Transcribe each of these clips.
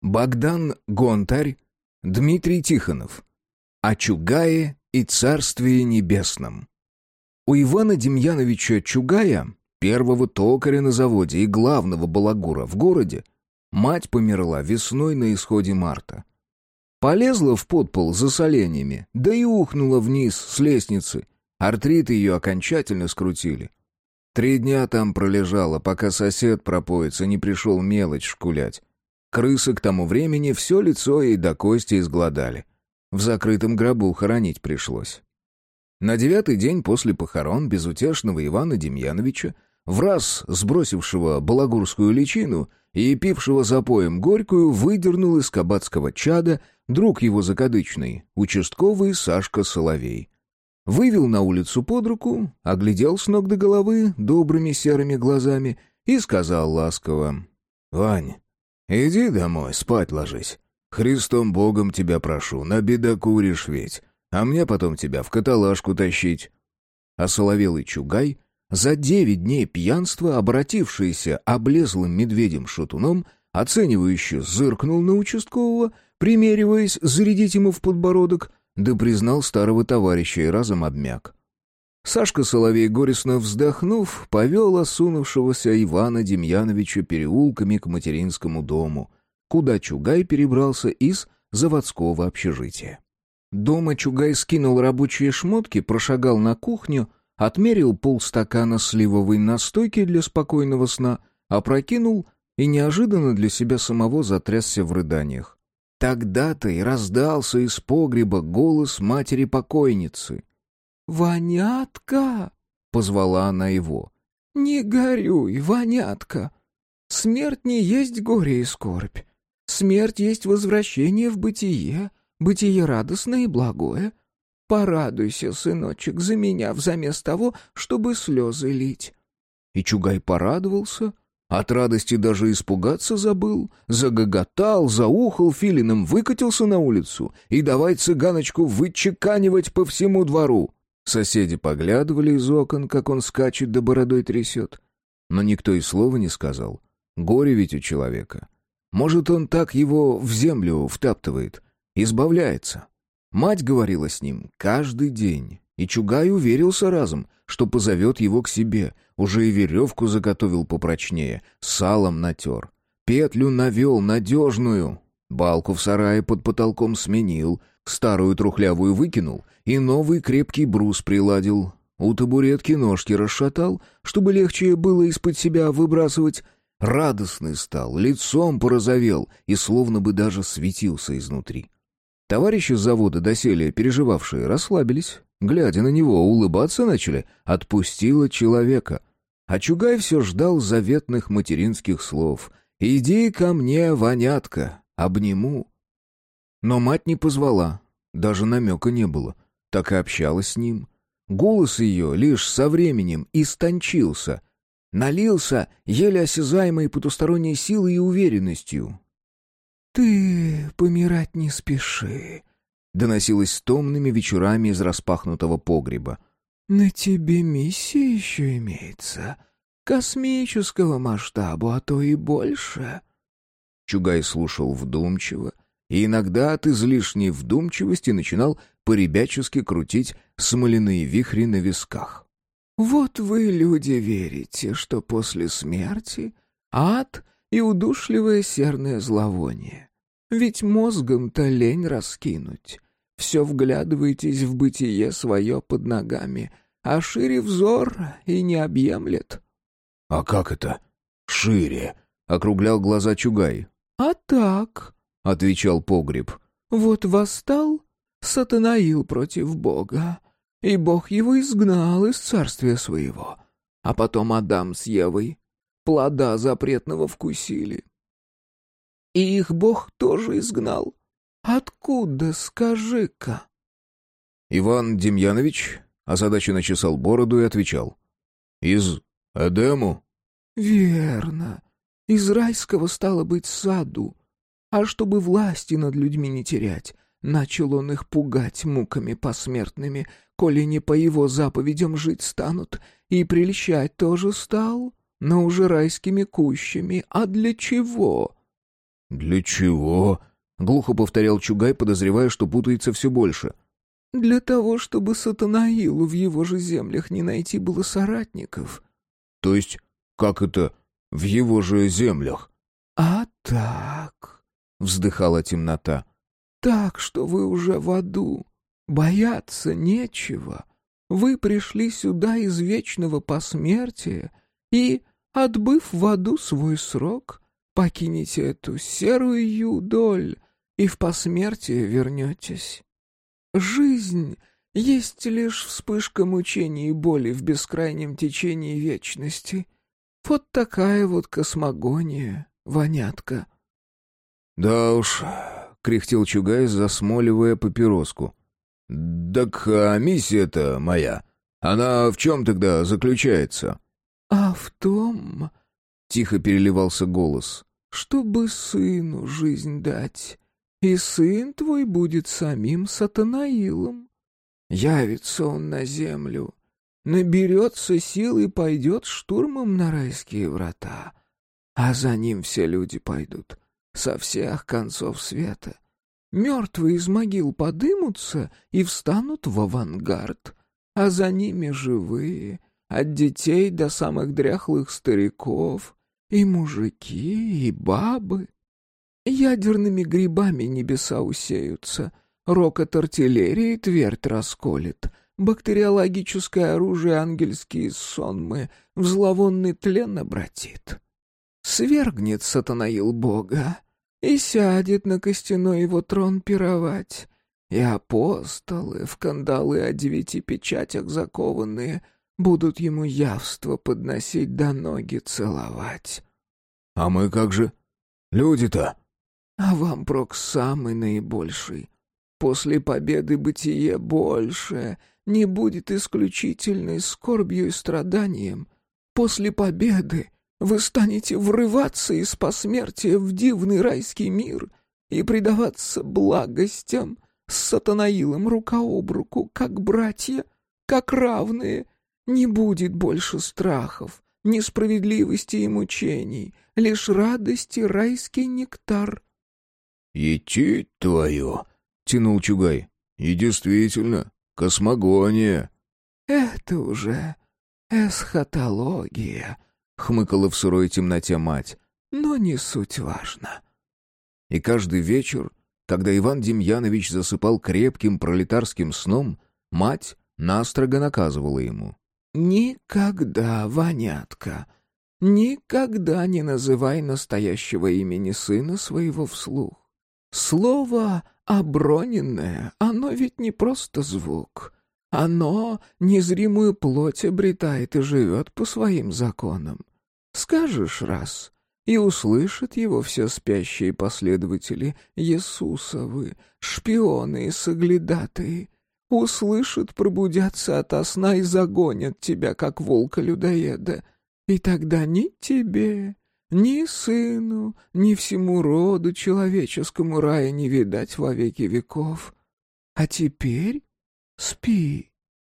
Богдан Гонтарь, Дмитрий Тихонов. О Чугае и Царствии Небесном. У Ивана Демьяновича Чугая, первого токаря на заводе и главного балагура в городе, мать померла весной на исходе марта. Полезла в подпол за соленьями, да и ухнула вниз с лестницы. Артриты ее окончательно скрутили. 3 дня там пролежала, пока сосед пропоится, не пришел мелочь шкулять. Крысы к тому времени все лицо ей до кости изглодали. В закрытом гробу хоронить пришлось. На 9-й день после похорон безутешного Ивана Демьяновича, враз сбросившего балагурскую личину и пившего запоем горькую, выдернул из кабацкого чада друг его закадычный, участковый Сашка Соловей. Вывел на улицу под руку, оглядел с ног до головы добрыми серыми глазами и сказал ласково: «Вань, иди домой, спать ложись. Христом Богом тебя прошу, набедокуришь ведь, а мне потом тебя в каталажку тащить». А соловелый Чугай, за 9 дней пьянства, обратившийся облезлым медведем-шатуном, оценивающе зыркнул на участкового, примериваясь зарядить ему в подбородок, да признал старого товарища и разом обмяк. Сашка Соловей, горестно вздохнув, повел осунувшегося Ивана Демьяновича переулками к материнскому дому, куда Чугай перебрался из заводского общежития. Дома Чугай скинул рабочие шмотки, прошагал на кухню, отмерил полстакана сливовой настойки для спокойного сна, опрокинул и неожиданно для себя самого затрясся в рыданиях. Тогда-то и раздался из погреба голос матери покойницы. «Ванятка!» — позвала она его. «Не горюй, Ванятка! Смерть не есть горе и скорбь. Смерть есть возвращение в бытие, бытие радостное и благое. Порадуйся, сыночек, за меня взамес того, чтобы слезы лить». И Чугай порадовался, от радости даже испугаться забыл, загоготал, заухал филином, выкатился на улицу и давай цыганочку вычеканивать по всему двору. Соседи поглядывали из окон, как он скачет да бородой трясет. Но никто и слова не сказал. Горе ведь у человека. Может, он так его в землю втаптывает, избавляется. Мать говорила с ним каждый день, и Чугай уверился разом, что позовет его к себе, уже и веревку заготовил попрочнее, салом натер, петлю навел надежную, балку в сарае под потолком сменил, старую трухлявую выкинул и новый крепкий брус приладил, у табуретки ножки расшатал, чтобы легче было из-под себя выбрасывать. Радостный стал, лицом порозовел и словно бы даже светился изнутри. Товарищи с завода, доселе переживавшие, расслабились, глядя на него, улыбаться начали, отпустило человека. А Чугай все ждал заветных материнских слов: «Иди ко мне, Ванятка, обниму». Но мать не позвала, даже намека не было, так и общалась с ним. Голос ее лишь со временем истончился, налился еле осязаемой потусторонней силой и уверенностью. «Ты помирать не спеши», — доносилось томными вечерами из распахнутого погреба. «На тебе миссия еще имеется, космического масштаба, а то и больше». Чугай слушал вдумчиво, и иногда от излишней вдумчивости начинал поребячески крутить смоляные вихри на висках. «Вот вы, люди, верите, что после смерти ад и удушливое серное зловоние. Ведь мозгом-то лень раскинуть. Все вглядываетесь в бытие свое под ногами, а шире взор и не объемлет». «А как это шире?» — округлял глаза Чугай. «А так», — отвечал погреб, — «вот восстал Сатанаил против Бога, и Бог его изгнал из царствия своего, а потом Адам с Евой плода запретного вкусили. И их Бог тоже изгнал. Откуда, скажи-ка?» Иван Демьянович озадаченно чесал бороду и отвечал: «Из Эдему». «Верно. Из райского, стало быть, саду. А чтобы власти над людьми не терять, начал он их пугать муками посмертными, коли не по его заповедям жить станут, и прельщать тоже стал, но уже райскими кущами. А для чего?» «Для чего?» — глухо повторял Чугай, подозревая, что путается все больше. «Для того, чтобы Сатанаилу в его же землях не найти было соратников». «То есть, как это в его же землях?» «А так...» — вздыхала темнота. «Так, что вы уже в аду. Бояться нечего. Вы пришли сюда из вечного посмертия и, отбыв в аду свой срок, покинете эту серую юдоль и в посмертие вернетесь. Жизнь есть лишь вспышка мучений и боли в бескрайнем течении вечности. Вот такая вот космогония, вонятка». «Да уж», — кряхтел Чугай, засмоливая папироску. «Так а миссия-то моя, она в чем тогда заключается?» «А в том...» — тихо переливался голос, «чтобы сыну жизнь дать, и сын твой будет самим Сатанаилом. Явится он на землю, наберется сил и пойдет штурмом на райские врата, а за ним все люди пойдут со всех концов света. Мертвые из могил подымутся и встанут в авангард, а за ними живые, от детей до самых дряхлых стариков, и мужики, и бабы. Ядерными грибами небеса усеются, рокот артиллерии твердь расколет, бактериологическое оружие ангельские сонмы в зловонный тлен обратит. Свергнет Сатанаил Бога и сядет на костяной его трон пировать, и апостолы, в кандалы о 9 печатях закованные, будут ему явство подносить да ноги целовать. «А мы как же? Люди-то?» А вам прок самый наибольший. После победы бытие большее не будет исключительной скорбью и страданием. После победы вы станете врываться из посмертия в дивный райский мир и предаваться благостям с Сатанаилом рука об руку, как братья, как равные. Не будет больше страхов, несправедливости и мучений, лишь радость и райский нектар». «Идти твою!» — тянул Чугай. «И действительно, космогония!» «Это уже эсхатология», — хмыкала в сырой темноте мать, — «но не суть важно». И каждый вечер, когда Иван Демьянович засыпал крепким пролетарским сном, мать настрого наказывала ему: «Никогда, вонятка, никогда не называй настоящего имени сына своего вслух. Слово оброненное, оно ведь не просто звук. Оно незримую плоть обретает и живет по своим законам. Скажешь раз, и услышат его все спящие последователи Иисусовы, шпионы и соглядатые. Услышат, пробудятся ото сна и загонят тебя, как волка-людоеда. И тогда ни тебе, ни сыну, ни всему роду человеческому рая не видать во веки веков. А теперь спи».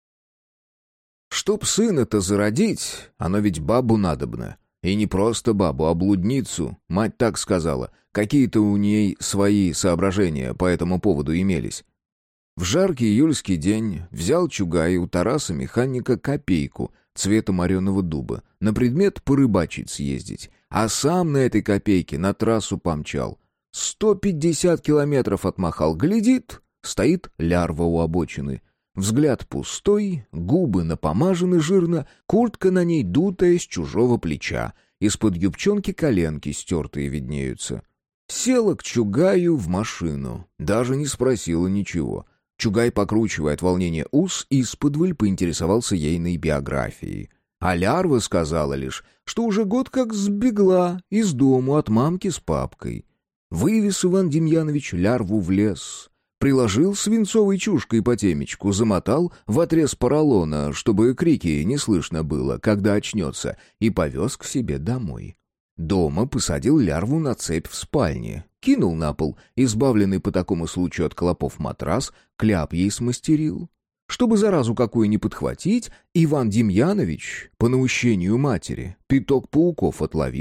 Чтоб сына-то зародить, оно ведь бабу надобно. И не просто бабу, а блудницу, мать так сказала. Какие-то у ней свои соображения по этому поводу имелись. В жаркий июльский день взял Чугай у Тараса-механика копейку цвета мореного дуба на предмет порыбачить съездить, а сам на этой копейке на трассу помчал. 150 километров отмахал, глядит, стоит лярва у обочины. Взгляд пустой, губы напомажены жирно, куртка на ней дутая с чужого плеча, из-под юбчонки коленки стертые виднеются. Села к Чугаю в машину, даже не спросила ничего. Чугай, покручивая от волнения ус, исподволь поинтересовался ейной биографией. А лярва сказала лишь, что уже год как сбегла из дому от мамки с папкой. Вывез Иван Демьянович лярву в лес, приложил свинцовой чушкой по темечку, замотал в отрез поролона, чтобы крики не слышно было, когда очнется, и повез к себе домой. Дома посадил лярву на цепь в спальне, кинул на пол избавленный по такому случаю от клопов матрас, кляп ей смастерил. Чтобы заразу какую не подхватить, Иван Демьянович, по наущению матери, пяток пауков отловил,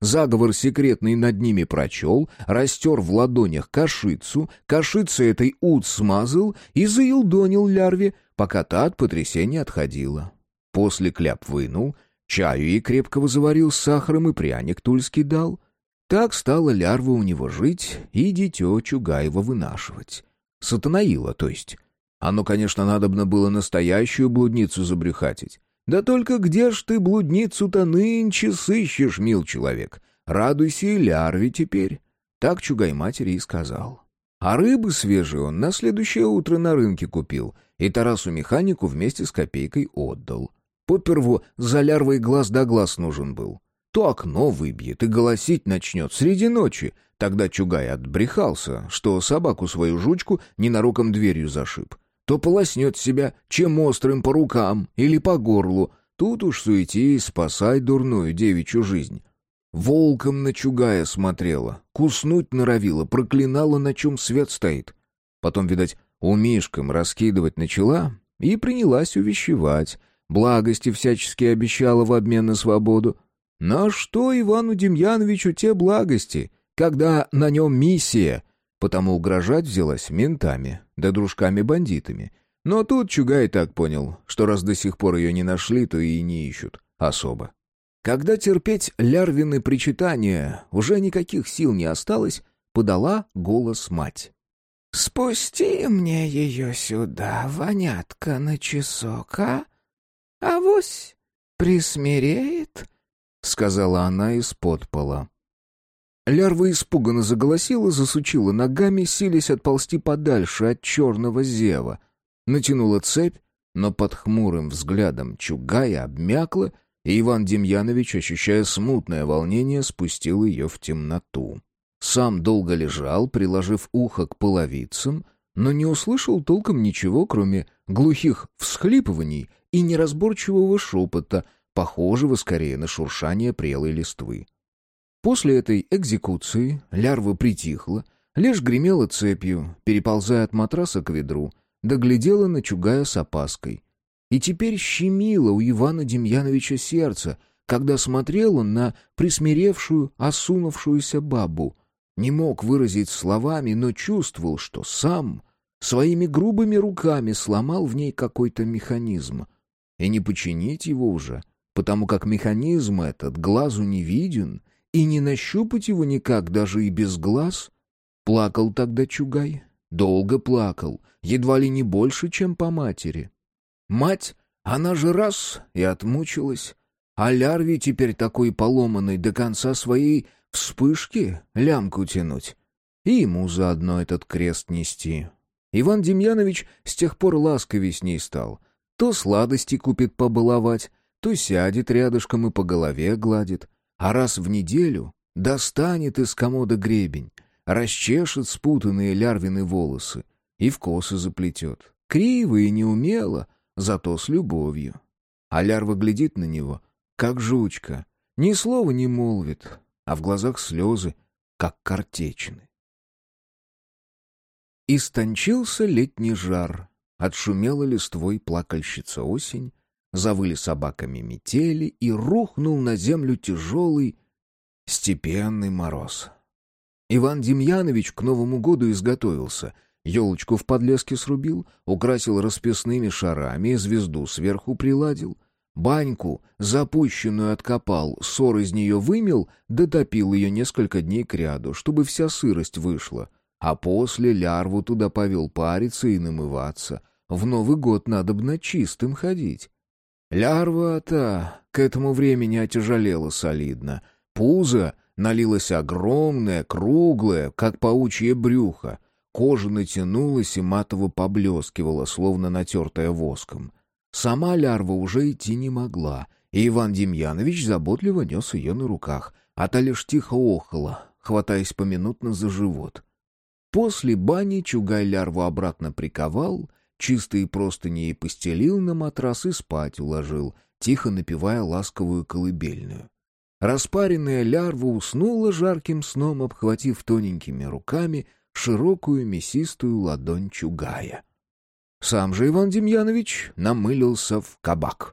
заговор секретный над ними прочел, растер в ладонях кашицу, кашицей этой ут смазал и заелдонил лярве, пока та от потрясения отходила. После кляп вынул, чаю ей крепкого заварил с сахаром и пряник тульский дал. Так стала лярва у него жить и дитё Чугаева вынашивать. Сатанаила, то есть. Оно, конечно, надобно было настоящую блудницу забрюхатить. Да только где ж ты блудницу-то нынче сыщешь, мил человек? Радуйся и лярве теперь. Так Чугай матери и сказал. А рыбы свежие он на следующее утро на рынке купил и Тарасу-механику вместе с копейкой отдал. Поперву за лярвой глаз да глаз нужен был. То окно выбьет и голосить начнет среди ночи. Тогда Чугай отбрехался, что собаку свою жучку ненароком дверью зашиб. То полоснет себя чем острым по рукам или по горлу. Тут уж суетись, спасай дурную девичью жизнь. Волком на Чугая смотрела, куснуть норовила, проклинала, на чем свет стоит. Потом, видать, умишком раскидывать начала и принялась увещевать. Благости всячески обещала в обмен на свободу. На что Ивану Демьяновичу те благости, когда на нем миссия? Потому угрожать взялась ментами, да дружками-бандитами. Но тут Чугай так понял, что раз до сих пор ее не нашли, то и не ищут особо. Когда терпеть лярвины причитания уже никаких сил не осталось, подала голос мать. «Спусти мне ее сюда, вонятка, на часок, а? Авось присмиреет», — сказала она из-под пола. Лярва испуганно заголосила, засучила ногами, силясь отползти подальше от черного зева. Натянула цепь, но под хмурым взглядом Чугая обмякла, и Иван Демьянович, ощущая смутное волнение, спустил ее в темноту. Сам долго лежал, приложив ухо к половицам, но не услышал толком ничего, кроме глухих всхлипываний и неразборчивого шепота, похожего скорее на шуршание прелой листвы. После этой экзекуции лярва притихла, лишь гремела цепью, переползая от матраса к ведру, доглядела на Чугая с опаской. И теперь щемило у Ивана Демьяновича сердце, когда смотрел он на присмиревшую, осунувшуюся бабу. Не мог выразить словами, но чувствовал, что сам своими грубыми руками сломал в ней какой-то механизм. И не починить его уже, потому как механизм этот глазу не виден, и не нащупать его никак, даже и без глаз. Плакал тогда Чугай, долго плакал, едва ли не больше, чем по матери. Мать, она же раз и отмучилась, а лярве теперь такой поломанной до конца своей вспышки лямку тянуть. И ему заодно этот крест нести. Иван Демьянович с тех пор ласковей с ней стал. То сладости купит побаловать, то сядет рядышком и по голове гладит. А раз в неделю достанет из комода гребень, расчешет спутанные лярвины волосы и в косы заплетет. Криво и неумело, зато с любовью. А лярва глядит на него, как жучка, ни слова не молвит, а в глазах слезы, как картечины. Истончился летний жар, отшумела листвой плакальщица осень, завыли собаками метели, и рухнул на землю тяжелый степенный мороз. Иван Демьянович к Новому году изготовился, елочку в подлеске срубил, украсил расписными шарами и звезду сверху приладил, баньку запущенную откопал, ссор из нее вымел, дотопил ее несколько дней кряду, чтобы вся сырость вышла, а после лярву туда повел париться и намываться. В Новый год надобно чистым ходить. Лярва-то к этому времени отяжелела солидно. Пузо налилось огромное, круглое, как паучье брюхо. Кожа натянулась и матово поблескивала, словно натертая воском. Сама лярва уже идти не могла, и Иван Демьянович заботливо нес ее на руках, а та лишь тихо охала, хватаясь поминутно за живот. После бани Чугай лярву обратно приковал, чистые простыни ей постелил на матрас и спать уложил, тихо напевая ласковую колыбельную. Распаренная лярва уснула жарким сном, обхватив тоненькими руками широкую мясистую ладонь Чугая. Сам же Иван Демьянович намылился в кабак.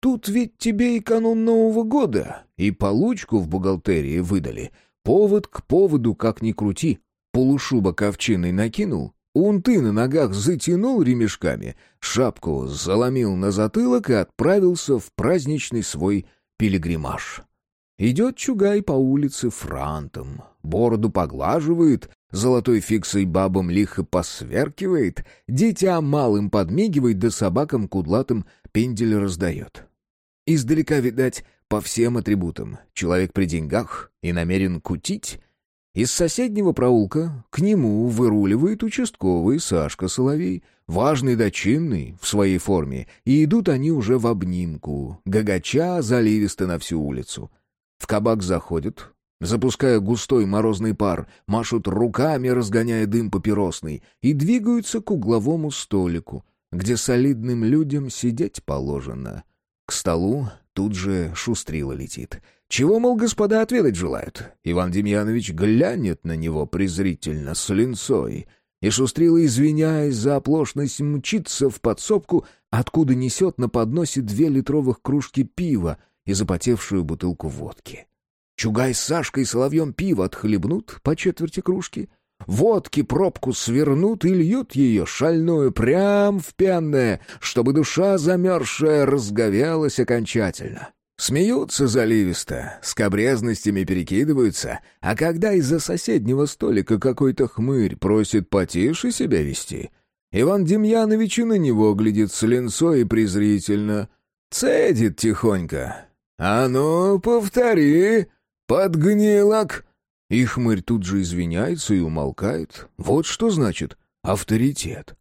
Тут ведь тебе и канун Нового года, и получку в бухгалтерии выдали. Повод к поводу, как ни крути. Полушубок овчиной накинул, унты на ногах затянул ремешками, шапку заломил на затылок и отправился в праздничный свой пилигримаж. Идет Чугай по улице франтом, бороду поглаживает, золотой фиксой бабам лихо посверкивает, детям малым подмигивает, да собакам кудлатым пендель раздает. Издалека, видать, по всем атрибутам. Человек при деньгах и намерен кутить. Из соседнего проулка к нему выруливает участковый Сашка Соловей, важный да чинный, в своей форме, и идут они уже в обнимку, гагача заливисто на всю улицу. В кабак заходят, запуская густой морозный пар, машут руками, разгоняя дым папиросный, и двигаются к угловому столику, где солидным людям сидеть положено. К столу тут же шустрила летит. Чего, мол, господа отведать желают? Иван Демьянович глянет на него презрительно, с линцой, и шустрила, извиняясь за оплошность, мчится в подсобку, откуда несет на подносе 2 литровых кружки пива и запотевшую бутылку водки. Чугай с Сашкой и Соловьем пиво отхлебнут по 1/4 кружки, водки пробку свернут и льют ее шальную прям в пенное, чтобы душа замерзшая разговелась окончательно. Смеются заливисто, скабрезностями перекидываются, а когда из-за соседнего столика какой-то хмырь просит потише себя вести, Иван Демьянович и на него глядит с линцой и презрительно, цедит тихонько. «А ну, повтори, подгнилок!» И хмырь тут же извиняется и умолкает. Вот что значит авторитет.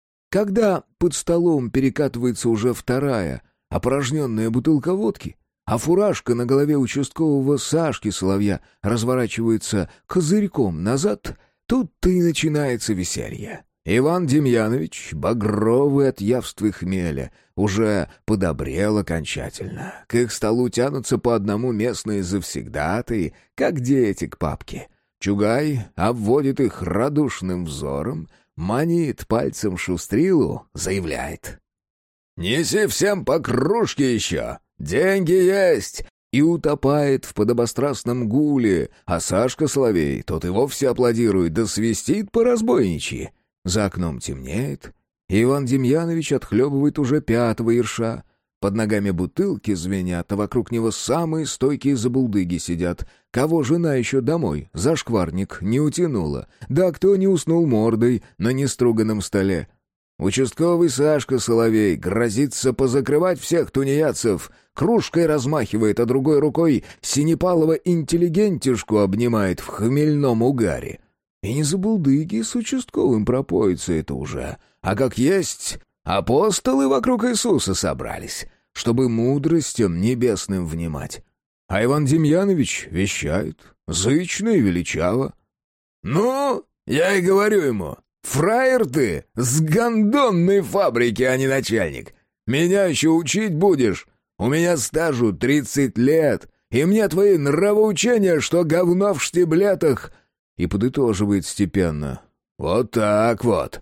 Когда под столом перекатывается уже 2-я опорожненная бутылка водки, а фуражка на голове участкового Сашки Соловья разворачивается козырьком назад, тут-то и начинается веселье. Иван Демьянович, багровый от явства и хмеля, уже подобрел окончательно. К их столу тянутся по одному местные завсегдатые, как дети к папке. Чугай обводит их радушным взором, манит пальцем шустрилу, заявляет: «Неси всем по кружке еще! Деньги есть!» И утопает в подобострастном гуле, а Сашка Соловей, тот и вовсе аплодирует, да свистит по-разбойничьи. За окном темнеет. Иван Демьянович отхлебывает уже 5-го ерша. Под ногами бутылки звенят, а вокруг него самые стойкие забулдыги сидят. Кого жена еще домой, зашкварник, не утянула. Да кто не уснул мордой на неструганном столе. Участковый Сашка Соловей грозится позакрывать всех тунеядцев, кружкой размахивает, а другой рукой синепалого интеллигентишку обнимает в хмельном угаре. И не забулдыги с участковым пропоится это уже, а как есть, апостолы вокруг Иисуса собрались, чтобы мудростям небесным внимать. А Иван Демьянович вещает, зычно и величаво. «Ну, я и говорю ему, фраер ты, с гондонной фабрики, а не начальник. Меня еще учить будешь? У меня стажу 30 лет, и мне твои нравоучения, что говно в штиблетах...» И подытоживает степенно. «Вот так вот».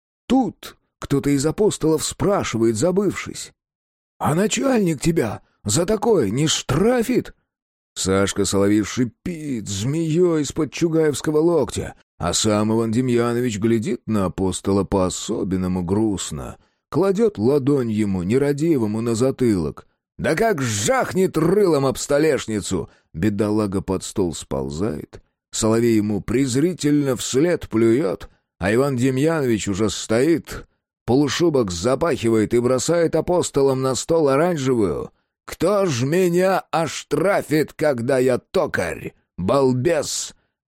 Тут кто-то из апостолов спрашивает, забывшись: «А начальник тебя за такое не штрафит?» Сашка Соловей шипит змеей из-под чугаевского локтя, а сам Иван Демьянович глядит на апостола по-особенному грустно, кладет ладонь ему, нерадивому, на затылок. «Да как жахнет рылом об столешницу!» Бедолага под стол сползает. Соловей ему презрительно вслед плюет, а Иван Демьянович уже стоит, полушубок запахивает и бросает апостолам на стол оранжевую. «Кто ж меня оштрафит, когда я токарь, балбес?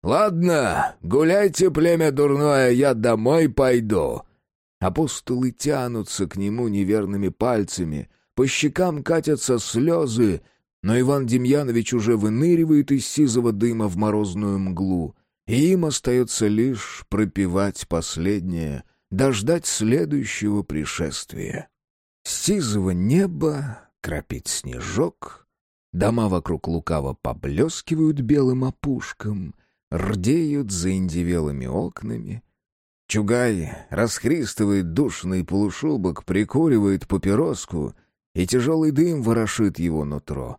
Ладно, гуляйте, племя дурное, я домой пойду». Апостолы тянутся к нему неверными пальцами, по щекам катятся слезы, но Иван Демьянович уже выныривает из сизого дыма в морозную мглу, и им остается лишь пропевать последнее, дождать следующего пришествия. С сизого неба крапит снежок, дома вокруг лукаво поблескивают белым опушком, рдеют заиндевелыми окнами. Чугай расхристывает душный полушубок, прикуривает папироску и тяжелый дым ворошит его нутро.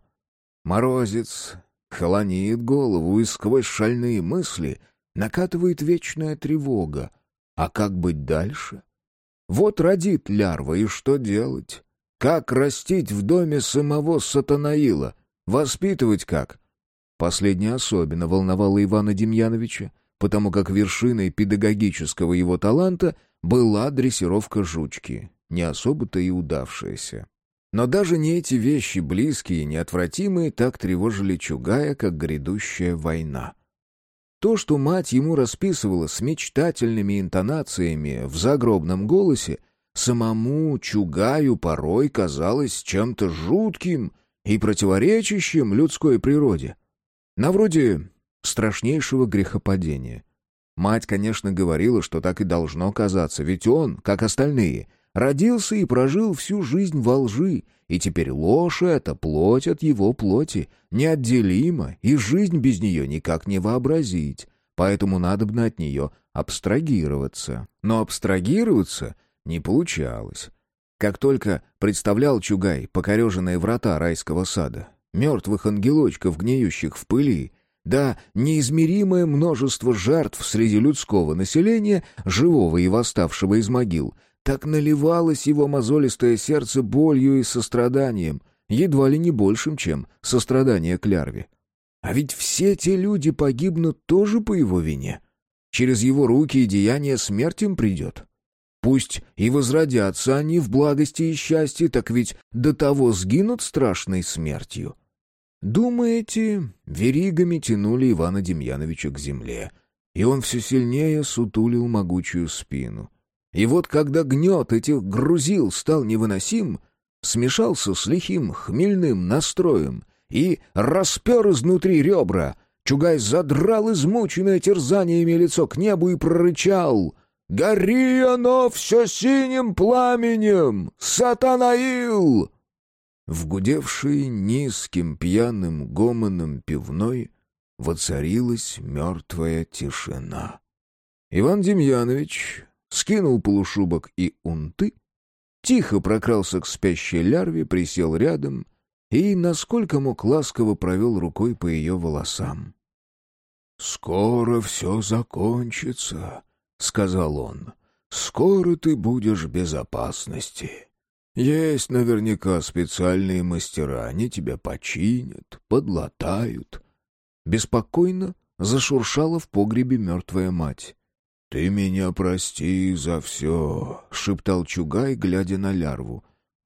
Морозец холонит голову, и сквозь шальные мысли накатывает вечная тревога. А как быть дальше? Вот родит лярва, и что делать? Как растить в доме самого Сатанаила? Воспитывать как? Последнее особенно волновало Ивана Демьяновича, потому как вершиной педагогического его таланта была дрессировка жучки, не особо-то и удавшаяся. Но даже не эти вещи, близкие и неотвратимые, так тревожили Чугая, как грядущая война. То, что мать ему расписывала с мечтательными интонациями в загробном голосе, самому Чугаю порой казалось чем-то жутким и противоречащим людской природе. На вроде страшнейшего грехопадения. Мать, конечно, говорила, что так и должно казаться, ведь он, как остальные, родился и прожил всю жизнь во лжи, и теперь ложь эта, плоть от его плоти, неотделима, и жизнь без нее никак не вообразить, поэтому надобно от нее абстрагироваться. Но абстрагироваться не получалось. Как только представлял Чугай покореженные врата райского сада, мертвых ангелочков, гниющих в пыли, да неизмеримое множество жертв среди людского населения, живого и восставшего из могил, так наливалось его мозолистое сердце болью и состраданием, едва ли не большим, чем сострадание к лярве. А ведь все те люди погибнут тоже по его вине. Через его руки и деяния смерть им придет. Пусть и возродятся они в благости и счастье, так ведь до того сгинут страшной смертью. Думы эти веригами тянули Ивана Демьяновича к земле, и он все сильнее сутулил могучую спину. И вот когда гнет этих грузил стал невыносим, смешался с лихим хмельным настроем и распер изнутри ребра, Чугай задрал измученное терзаниями лицо к небу и прорычал: «Гори оно все синим пламенем, Сатанаил!» В гудевшей низким пьяным гомоном пивной воцарилась мертвая тишина. Иван Демьянович скинул полушубок и унты, тихо прокрался к спящей лярве, присел рядом и, насколько мог, ласково провел рукой по ее волосам. «Скоро все закончится», — сказал он. «Скоро ты будешь в безопасности. Есть наверняка специальные мастера, они тебя починят, подлатают». Беспокойно зашуршала в погребе мертвая мать. «Ты меня прости за все», — шептал Чугай, глядя на лярву.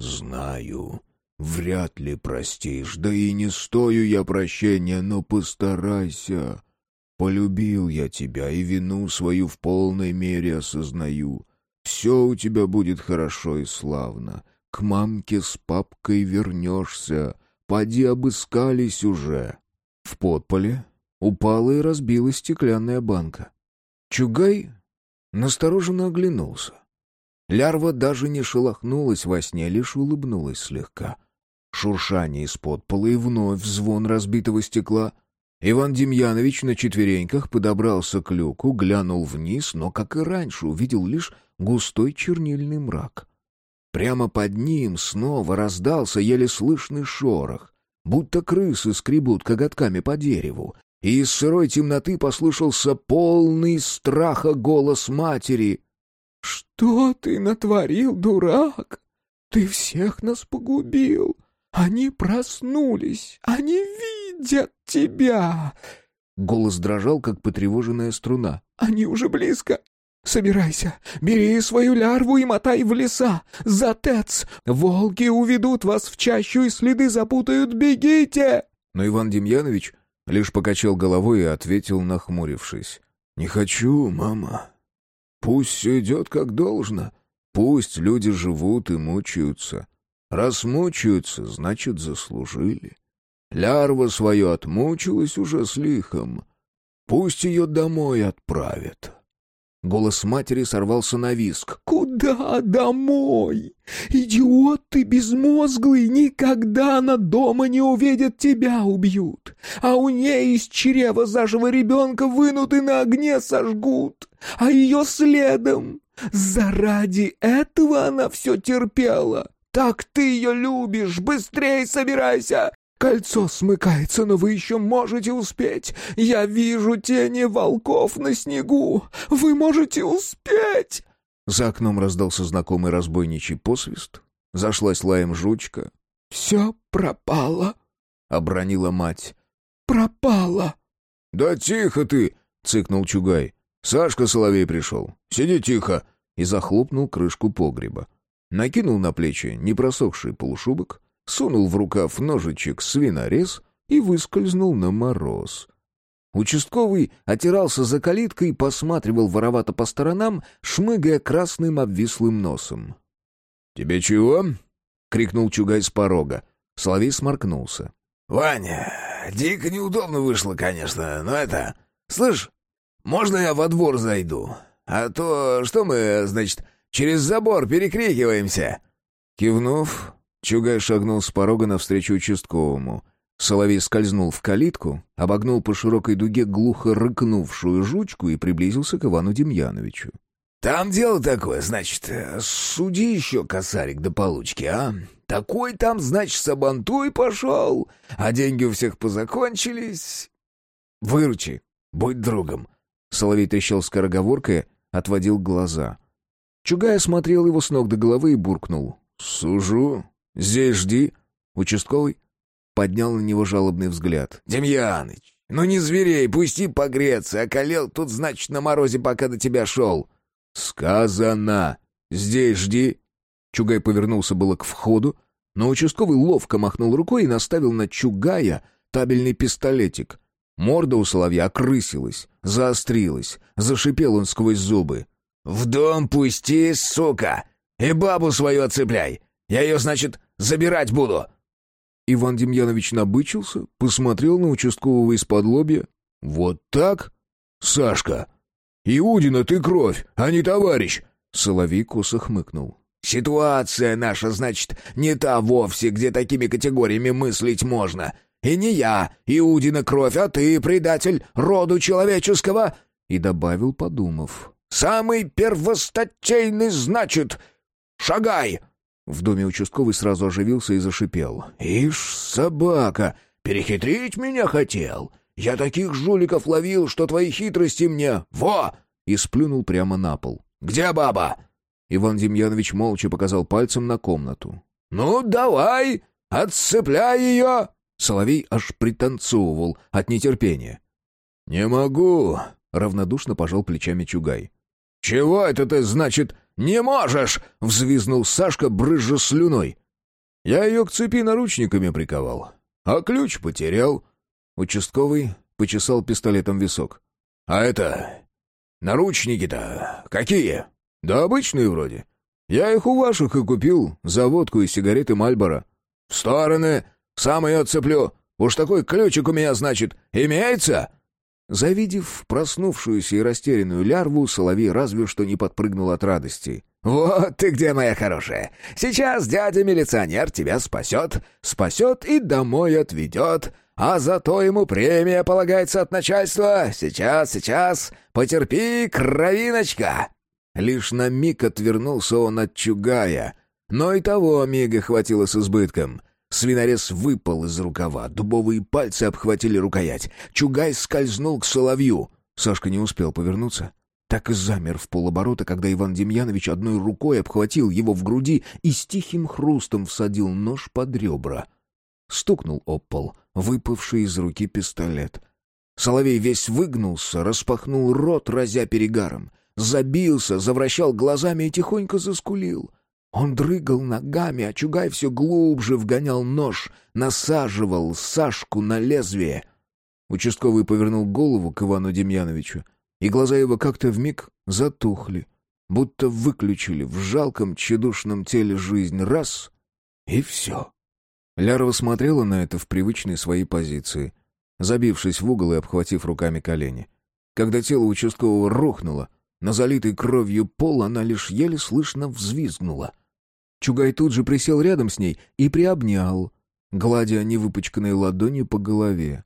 «Знаю, вряд ли простишь, да и не стою я прощения, но постарайся. Полюбил я тебя и вину свою в полной мере осознаю. Все у тебя будет хорошо и славно. К мамке с папкой вернешься, поди обыскались уже». В подполе упала и разбилась стеклянная банка. Чугай настороженно оглянулся. Лярва даже не шелохнулась во сне, лишь улыбнулась слегка. Шуршание из-под пола и вновь звон разбитого стекла. Иван Демьянович на четвереньках подобрался к люку, глянул вниз, но, как и раньше, увидел лишь густой чернильный мрак. Прямо под ним снова раздался еле слышный шорох, будто крысы скребут коготками по дереву. И из сырой темноты послышался полный страха голос матери. «Что ты натворил, дурак? Ты всех нас погубил. Они проснулись, они видят тебя!» Голос дрожал, как потревоженная струна. «Они уже близко. Собирайся, бери свою лярву и мотай в леса, за Тэц. Волки уведут вас в чащу и следы запутают. Бегите!» Но Иван Демьянович лишь покачал головой и ответил, нахмурившись: «Не хочу, мама. Пусть все идет как должно. Пусть люди живут и мучаются. Раз мучаются, значит, заслужили. Лярва свою отмучилась уже с лихом. Пусть ее домой отправят». Голос матери сорвался на визг. «Куда домой? Идиот ты безмозглый! Никогда она дома не увидит, тебя убьют. А у ней из чрева заживо ребенка вынут и на огне сожгут. А ее следом. Заради этого она все терпела. так ты ее любишь! Быстрей собирайся! Кольцо смыкается, но вы еще можете успеть! Я вижу тени волков на снегу! Вы можете успеть!» За окном раздался знакомый разбойничий посвист. Зашлась лаем жучка. «Все пропало!» — обронила мать. «Пропало!» «Да тихо ты!» — цыкнул Чугай. «Сашка Соловей пришел. Сиди тихо!» И захлопнул крышку погреба. Накинул на плечи непросохший полушубок, сунул в рукав ножичек свинорез и выскользнул на мороз. Участковый отирался за калиткой и посматривал воровато по сторонам, шмыгая красным обвислым носом. «Тебе чего?» — крикнул Чугай с порога. Соловей сморкнулся. «Ваня, дико неудобно вышло, конечно, но это... Слышь, можно я во двор зайду? А то что мы, значит, через забор перекрикиваемся?» Кивнув, Чугай шагнул с порога навстречу участковому. Соловей скользнул в калитку, обогнул по широкой дуге глухо рыкнувшую жучку и приблизился к Ивану Демьяновичу. «Там дело такое, значит, суди еще, косарик, до получки, а? Такой там, значит, сабантуй пошел, а деньги у всех позакончились. Выручи, будь другом». Соловей трещал скороговоркой, отводил глаза. Чугай осмотрел его с ног до головы и буркнул. «Сужу. Здесь жди». Участковый поднял на него жалобный взгляд. «Демьяныч, ну не зверей, пусти погреться, околел тут, значит, на морозе, пока до тебя шел». «Сказано! Здесь жди!» Чугай повернулся было к входу, но участковый ловко махнул рукой и наставил на Чугая табельный пистолетик. Морда у соловья окрысилась, заострилась, зашипел он сквозь зубы. «В дом пусти, сука, и бабу свою отцепляй! Я ее, значит, забирать буду!» Иван Демьянович набычился, посмотрел на участкового из-под лобья. «Вот так? Сашка! Иудина ты кровь, а не товарищ!» Соловей косо хмыкнул. «Ситуация наша, значит, не та вовсе, где такими категориями мыслить можно. И не я, Иудина кровь, а ты, предатель роду человеческого!» И добавил, подумав. «Самый первостатейный, значит, шагай!» В доме участковый сразу оживился и зашипел. «Ишь, собака, перехитрить меня хотел! Я таких жуликов ловил, что твои хитрости мне... Во!» И сплюнул прямо на пол. «Где баба?» Иван Демьянович молча показал пальцем на комнату. «Ну, давай, отцепляй ее!» Соловей аж пританцовывал от нетерпения. «Не могу!» — равнодушно пожал плечами Чугай. «Чего это ты, значит, не можешь?» — взвизнул Сашка, брызжа слюной. «Я ее к цепи наручниками приковал, а ключ потерял». Участковый почесал пистолетом висок. «А это... наручники-то какие?» «Да обычные вроде. Я их у ваших и купил за водку и сигареты Мальборо». «В стороны! Сам ее отцеплю! Уж такой ключик у меня, значит, имеется?» Завидев проснувшуюся и растерянную лярву, Соловей разве что не подпрыгнул от радости. «Вот ты где, моя хорошая! Сейчас дядя-милиционер тебя спасет, спасет и домой отведет, а зато ему премия полагается от начальства. Сейчас, потерпи, кровиночка!» Лишь на миг отвернулся он от Чугая, но и того мига хватило с избытком. Свинорез выпал из рукава, дубовые пальцы обхватили рукоять. Чугай скользнул к соловью. Сашка не успел повернуться. Так и замер в полоборота, когда Иван Демьянович одной рукой обхватил его в груди и с тихим хрустом всадил нож под ребра. Стукнул об пол, выпавший из руки пистолет. Соловей весь выгнулся, распахнул рот, разя перегаром. Забился, завращал глазами и тихонько заскулил. Он дрыгал ногами, а Чугай все глубже вгонял нож, насаживал Сашку на лезвие. Участковый повернул голову к Ивану Демьяновичу, и глаза его как-то вмиг затухли, будто выключили в жалком тщедушном теле жизнь раз — и все. Лярва смотрела на это в привычной своей позиции, забившись в угол и обхватив руками колени. Когда тело участкового рухнуло, на залитый кровью пол она лишь еле слышно взвизгнула. Чугай тут же присел рядом с ней и приобнял, гладя невыпачканной ладонью по голове.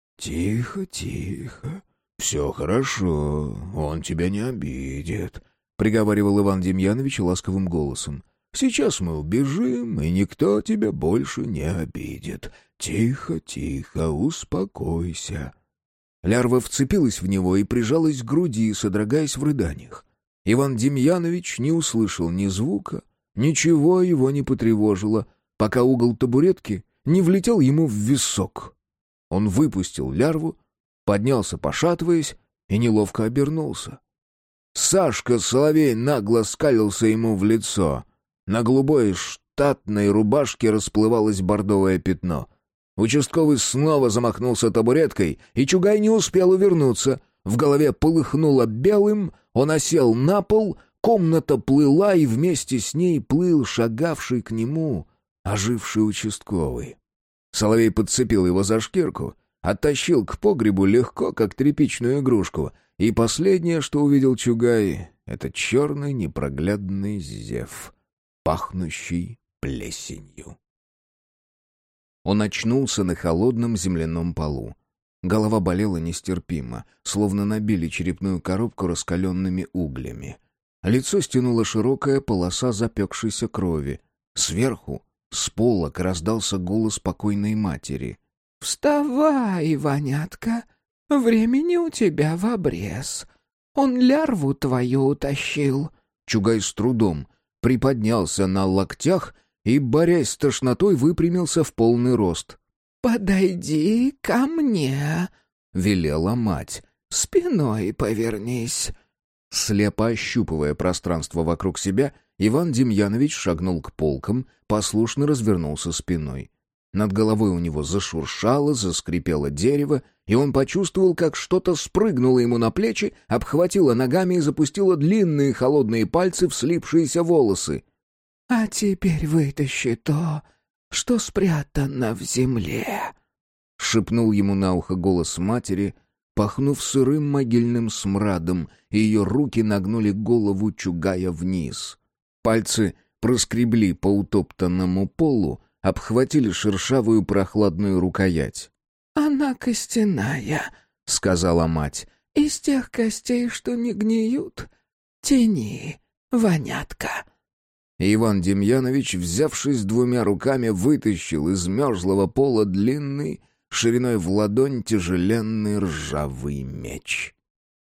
«Тихо, тихо, все хорошо, он тебя не обидит», — приговаривал Иван Демьянович ласковым голосом. Сейчас мы убежим, и никто тебя больше не обидит. Тихо, тихо, успокойся». Лярва вцепилась в него и прижалась к груди, содрогаясь в рыданиях. Иван Демьянович не услышал ни звука, ничего его не потревожило, пока угол табуретки не влетел ему в висок. Он выпустил лярву, поднялся, пошатываясь, и неловко обернулся. Сашка Соловей нагло скалился ему в лицо. На голубой штатной рубашке расплывалось бордовое пятно. Участковый снова замахнулся табуреткой, и Чугай не успел увернуться. В голове полыхнуло белым, он осел на пол, комната плыла, и вместе с ней плыл шагавший к нему оживший участковый. Соловей подцепил его за шкирку, оттащил к погребу легко, как тряпичную игрушку, и последнее, что увидел Чугай, — это черный непроглядный зев, пахнущий плесенью. Он очнулся на холодном земляном полу. Голова болела нестерпимо, словно набили черепную коробку раскаленными углями. Лицо стянула широкая полоса запекшейся крови. Сверху, с полок, раздался голос покойной матери. «Вставай, Ванятка, времени у тебя в обрез. Он лярву твою утащил». Чугай с трудом приподнялся на локтях и, борясь с тошнотой, выпрямился в полный рост. «Подойди ко мне», — велела мать. «Спиной повернись». Слепо ощупывая пространство вокруг себя, Иван Демьянович шагнул к полкам, послушно развернулся спиной. Над головой у него зашуршало, заскрипело дерево, и он почувствовал, как что-то спрыгнуло ему на плечи, обхватило ногами и запустило длинные холодные пальцы в слипшиеся волосы. «А теперь вытащи то, что спрятано в земле», — шепнул ему на ухо голос матери, пахнув сырым могильным смрадом, и ее руки нагнули голову Чугая вниз. Пальцы проскребли по утоптанному полу, обхватили шершавую прохладную рукоять. «Она костяная», — сказала мать, — «из тех костей, что не гниют. Тяни, Ванятка». Иван Демьянович, взявшись двумя руками, вытащил из мерзлого пола длинный, шириной в ладонь, тяжеленный ржавый меч.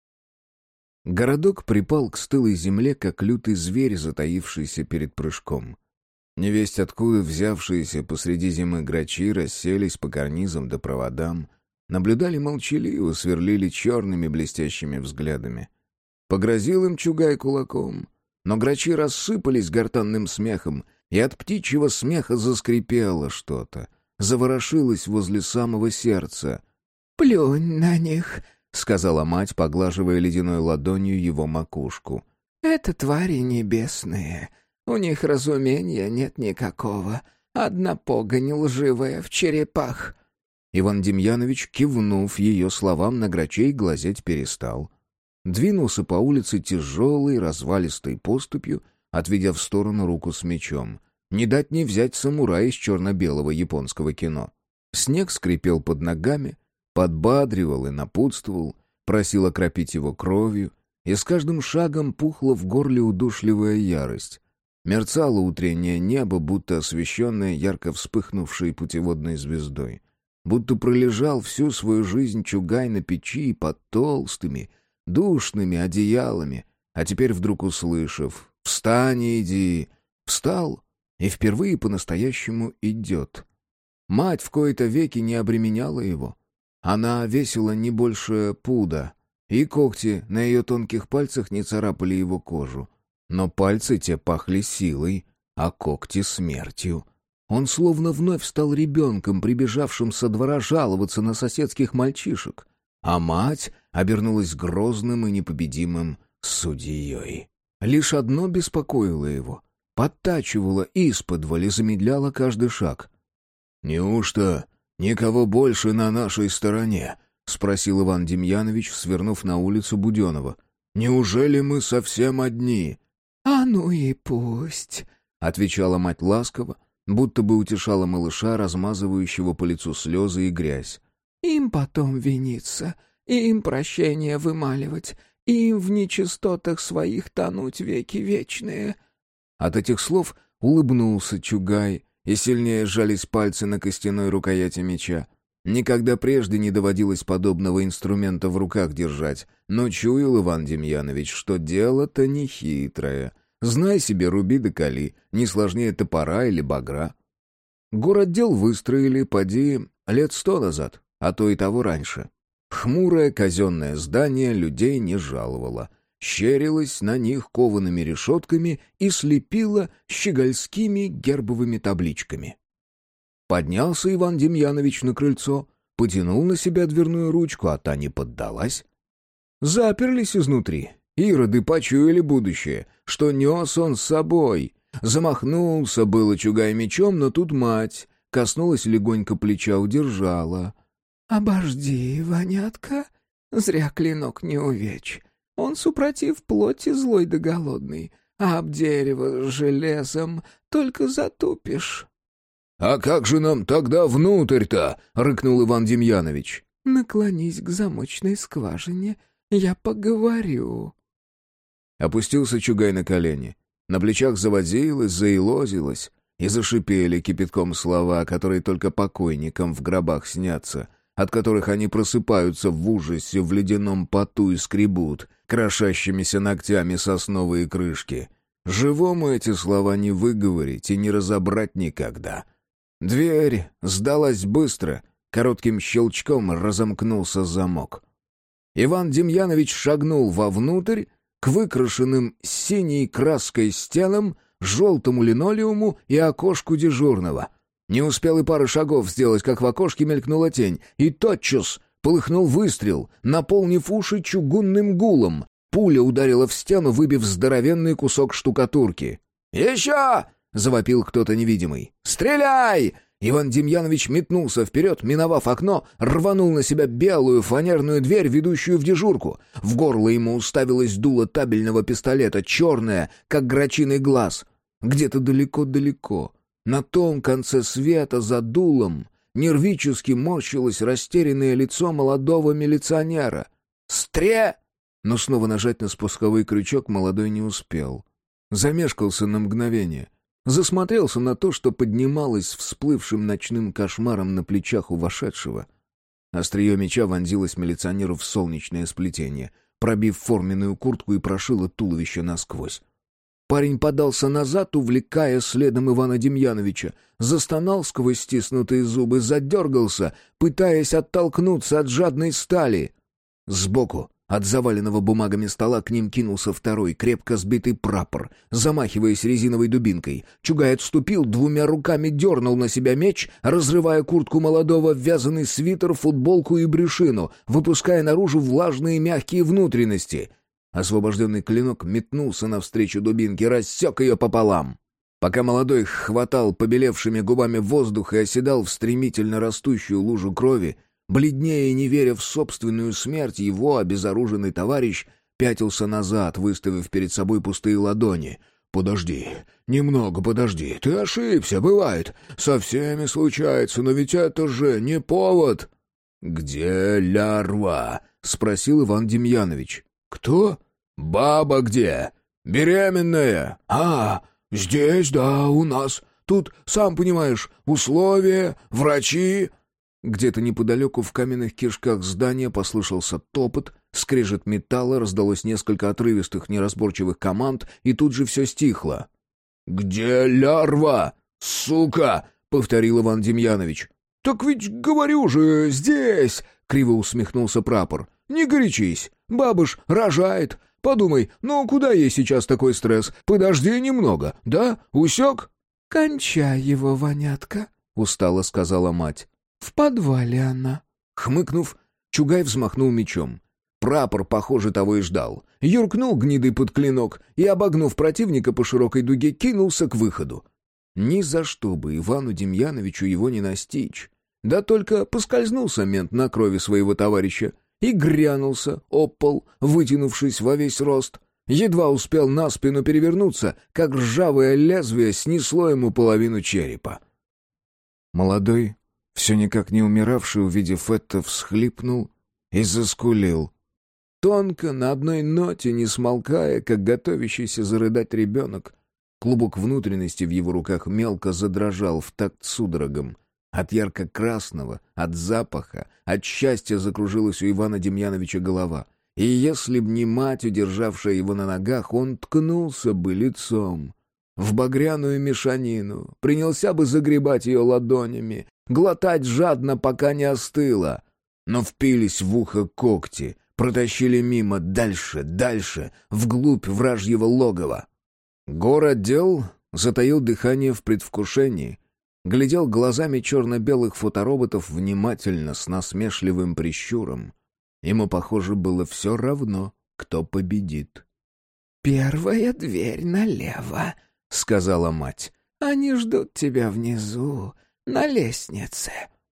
Городок припал к стылой земле, как лютый зверь, затаившийся перед прыжком. Невесть откуда взявшиеся посреди зимы грачи расселись по карнизам да проводам, наблюдали молчаливо, сверлили черными блестящими взглядами. Погрозил им Чугай кулаком, но грачи рассыпались гортанным смехом, и от птичьего смеха заскрипело что-то, заворошилось возле самого сердца. «Плюнь на них», — сказала мать, поглаживая ледяной ладонью его макушку. «Это твари небесные. У них разумения нет никакого. Одна погонь лживая в черепах». Иван Демьянович, кивнув ее словам, на грачей глазеть перестал. Двинулся по улице тяжелой, развалистой поступью, отведя в сторону руку с мечом. Не дать не взять самурая из черно-белого японского кино. Снег скрипел под ногами, подбадривал и напутствовал, просил окропить его кровью, и с каждым шагом пухла в горле удушливая ярость. Мерцало утреннее небо, будто освещенное ярко вспыхнувшей путеводной звездой. Будто пролежал всю свою жизнь Чугай на печи под толстыми, душными одеялами, а теперь вдруг услышав «Встань и иди!» встал и впервые по-настоящему идет. Мать в кои-то веки не обременяла его. Она весила не больше пуда, и когти на ее тонких пальцах не царапали его кожу. Но пальцы те пахли силой, а когти — смертью. Он словно вновь стал ребенком, прибежавшим со двора жаловаться на соседских мальчишек. А мать обернулась грозным и непобедимым судьей. Лишь одно беспокоило его. Подтачивало исподволь и замедляло каждый шаг. «Неужто никого больше на нашей стороне?» — спросил Иван Демьянович, свернув на улицу Буденова. «Неужели мы совсем одни?» «А ну и пусть», — отвечала мать ласково, будто бы утешала малыша, размазывающего по лицу слезы и грязь. «Им потом виниться, им прощение вымаливать, им в нечистотах своих тонуть веки вечные». От этих слов улыбнулся Чугай, и сильнее сжались пальцы на костяной рукояти меча. Никогда прежде не доводилось подобного инструмента в руках держать, но чуял Иван Демьянович, что дело-то нехитрое. Знай себе, руби да кали, не сложнее топора или багра. Городдел выстроили, поди, 100 назад, а то и того раньше. Хмурое казенное здание людей не жаловало, щерилось на них коваными решетками и слепило щегольскими гербовыми табличками. Поднялся Иван Демьянович на крыльцо, потянул на себя дверную ручку, а та не поддалась. Заперлись изнутри. Ироды почуяли будущее, что нес он с собой. Замахнулся было Чугай мечом, но тут мать коснулась легонько плеча, удержала. «Обожди, Ванятка, зря клинок не увечь. Он, супротив плоти злой да голодный, а об дерево с железом только затупишь». «А как же нам тогда внутрь-то?» — рыкнул Иван Демьянович. «Наклонись к замочной скважине, я поговорю». Опустился Чугай на колени. На плечах заводилось, заилозилось, и зашипели кипятком слова, которые только покойникам в гробах снятся, от которых они просыпаются в ужасе, в ледяном поту и скребут крошащимися ногтями сосновые крышки. Живому эти слова не выговорить и не разобрать никогда. Дверь сдалась быстро, коротким щелчком разомкнулся замок. Иван Демьянович шагнул вовнутрь, к выкрашенным синей краской стенам, желтому линолеуму и окошку дежурного. Не успел и пары шагов сделать, как в окошке мелькнула тень, и тотчас полыхнул выстрел, наполнив уши чугунным гулом. Пуля ударила в стену, выбив здоровенный кусок штукатурки. «Еще!» — завопил кто-то невидимый. «Стреляй!» Иван Демьянович метнулся вперед, миновав окно, рванул на себя белую фанерную дверь, ведущую в дежурку. В горло ему уставилось дуло табельного пистолета, черное, как грачиный глаз. Где-то далеко-далеко, на том конце света, за дулом, нервически морщилось растерянное лицо молодого милиционера. «Стре!» Но снова нажать на спусковой крючок молодой не успел. Замешкался на мгновение. Засмотрелся на то, что поднималось всплывшим ночным кошмаром на плечах у вошедшего. Острие меча вонзилось милиционеру в солнечное сплетение, пробив форменную куртку и прошило туловище насквозь. Парень подался назад, увлекая следом Ивана Демьяновича, застонал сквозь стиснутые зубы, задергался, пытаясь оттолкнуться от жадной стали. Сбоку, от заваленного бумагами стола, к ним кинулся второй, крепко сбитый прапор, замахиваясь резиновой дубинкой. Чугай отступил, двумя руками дернул на себя меч, разрывая куртку молодого, вязаный свитер, футболку и брюшину, выпуская наружу влажные мягкие внутренности. Освобожденный клинок метнулся навстречу дубинке, рассек ее пополам. Пока молодой хватал побелевшими губами воздух и оседал в стремительно растущую лужу крови, бледнее и не веря в собственную смерть, его обезоруженный товарищ пятился назад, выставив перед собой пустые ладони. «Подожди, немного подожди, ты ошибся, бывает. Со всеми случается, но ведь это же не повод». «Где лярва?» — спросил Иван Демьянович. «Кто? Баба где? Беременная? А, здесь, да, у нас. Тут, сам понимаешь, условия, врачи...» Где-то неподалеку в каменных кишках здания послышался топот, скрежет металла, раздалось несколько отрывистых неразборчивых команд, и тут же все стихло. «Где лярва? Сука!» — повторил Иван Демьянович. «Так ведь, говорю же, здесь!» — криво усмехнулся прапор. «Не горячись, бабуш рожает. Подумай, ну куда ей сейчас такой стресс? Подожди немного, да? Усек?» «Кончай его, Ванятка», — устало сказала мать. «В подвале она». Хмыкнув, Чугай взмахнул мечом. Прапор, похоже, того и ждал. Юркнул гнидой под клинок и, обогнув противника по широкой дуге, кинулся к выходу. Ни за что бы Ивану Демьяновичу его не настичь. Да только поскользнулся мент на крови своего товарища и грянулся об пол, вытянувшись во весь рост. Едва успел на спину перевернуться, как ржавое лезвие снесло ему половину черепа. Молодой, все никак не умиравший, увидев это, всхлипнул и заскулил. Тонко, на одной ноте, не смолкая, как готовящийся зарыдать ребенок, Клубок внутренности в его руках мелко задрожал в такт судорогам. От ярко-красного, от запаха, от счастья закружилась у Ивана Демьяновича голова. И если б не мать, удержавшая его на ногах, он ткнулся бы лицом в багряную мешанину, принялся бы загребать ее ладонями, глотать жадно, пока не остыло. Но впились в ухо когти, протащили мимо, дальше, вглубь вражьего логова. Городдел затаил дыхание в предвкушении, глядел глазами черно-белых фотороботов внимательно, с насмешливым прищуром. Ему, похоже, было все равно, кто победит. «Первая дверь налево», — сказала мать. «Они ждут тебя внизу, на лестнице».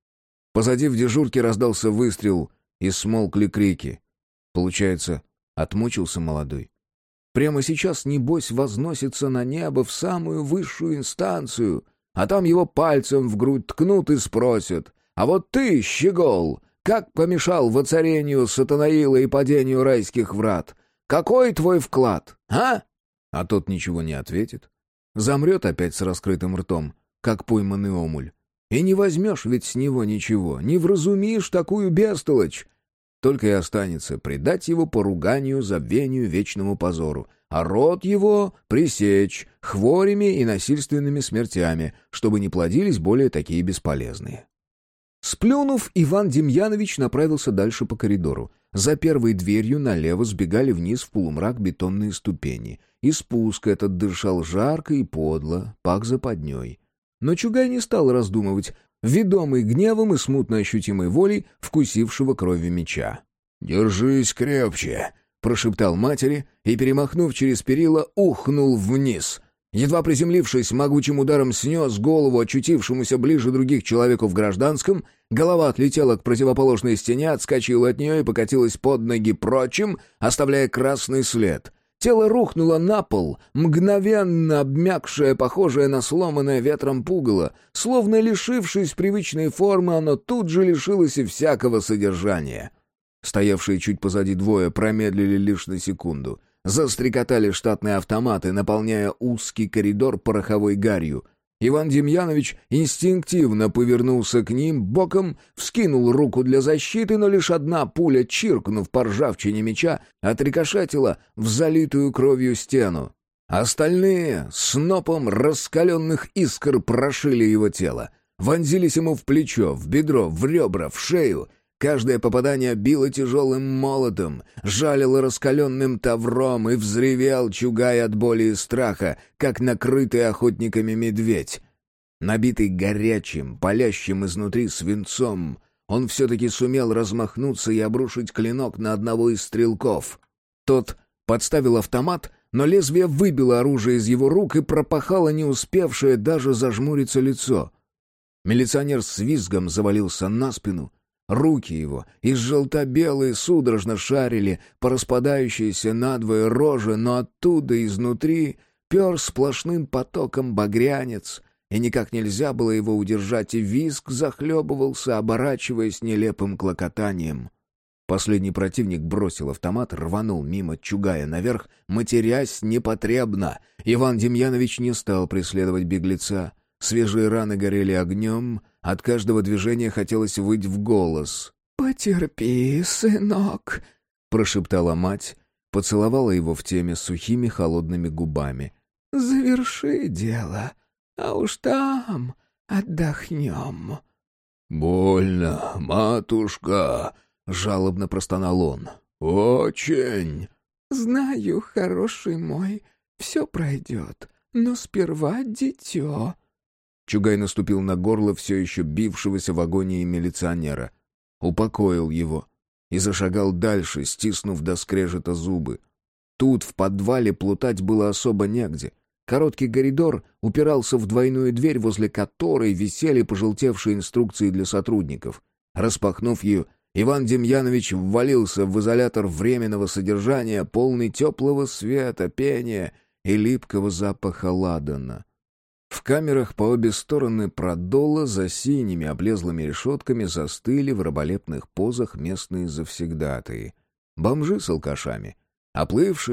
Позади в дежурке раздался выстрел, и смолкли крики. Получается, отмучился молодой. Прямо сейчас, небось, возносится на небо в самую высшую инстанцию, а там его пальцем в грудь ткнут и спросят: «А вот ты, щегол, как помешал воцарению Сатанаила и падению райских врат? Какой твой вклад, а?» А тот ничего не ответит. Замрет опять с раскрытым ртом, как пойманный омуль. И не возьмешь ведь с него ничего, не вразумишь такую бестолочь. Только и останется предать его поруганию, забвению, вечному позору, а род его пресечь хворями и насильственными смертями, чтобы не плодились более такие бесполезные. Сплюнув, Иван Демьянович направился дальше по коридору. За первой дверью налево сбегали вниз в полумрак бетонные ступени, и спуск этот дышал жарко и подло, пах западней. Но Чугай не стал раздумывать, ведомый гневом и смутно ощутимой волей вкусившего крови меча. «Держись крепче», — прошептал матери и, перемахнув через перила, ухнул вниз. Едва приземлившись, могучим ударом снес голову очутившемуся ближе других человеку в гражданском, голова отлетела к противоположной стене, отскочила от нее и покатилась под ноги прочим, оставляя красный след. Тело рухнуло на пол, мгновенно обмякшее, похожее на сломанное ветром пугало. Словно лишившись привычной формы, оно тут же лишилось и всякого содержания. Стоявшие чуть позади двое промедлили лишь на секунду. Застрекотали штатные автоматы, наполняя узкий коридор пороховой гарью. Иван Демьянович инстинктивно повернулся к ним боком, вскинул руку для защиты, но лишь одна пуля, чиркнув по ржавчине меча, отрикошетила в залитую кровью стену. Остальные снопом раскаленных искр прошили его тело, вонзились ему в плечо, в бедро, в ребра, в шею. Каждое попадание било тяжелым молотом, жалило раскаленным тавром, и взревел Чугай от боли и страха, как накрытый охотниками медведь. Набитый горячим, палящим изнутри свинцом, он все-таки сумел размахнуться и обрушить клинок на одного из стрелков. Тот подставил автомат, но лезвие выбило оружие из его рук и пропахало не успевшее даже зажмуриться лицо. Милиционер с визгом завалился на спину. Руки его, изжелто-белые, судорожно шарили по распадающейся надвое роже, но оттуда, изнутри, пер сплошным потоком багрянец, и никак нельзя было его удержать, и визг захлебывался, оборачиваясь нелепым клокотанием. Последний противник бросил автомат, рванул мимо Чугая наверх, матерясь непотребно. Иван Демьянович не стал преследовать беглеца. Свежие раны горели огнем, от каждого движения хотелось выть в голос. «Потерпи, сынок», — прошептала мать, поцеловала его в теме сухими холодными губами. «Заверши дело, а уж там отдохнем». «Больно, матушка», — жалобно простонал он. «Очень». «Знаю, хороший мой, все пройдет, но сперва дитё». Чугай наступил на горло все еще бившегося в агонии милиционера. Упокоил его и зашагал дальше, стиснув до скрежета зубы. Тут, в подвале, плутать было особо негде. Короткий коридор упирался в двойную дверь, возле которой висели пожелтевшие инструкции для сотрудников. Распахнув ее, Иван Демьянович ввалился в изолятор временного содержания, полный теплого света, пения и липкого запаха ладана. В камерах по обе стороны продола за синими облезлыми решетками застыли в раболепных позах местные завсегдатаи. Бомжи с алкашами, оплывшие,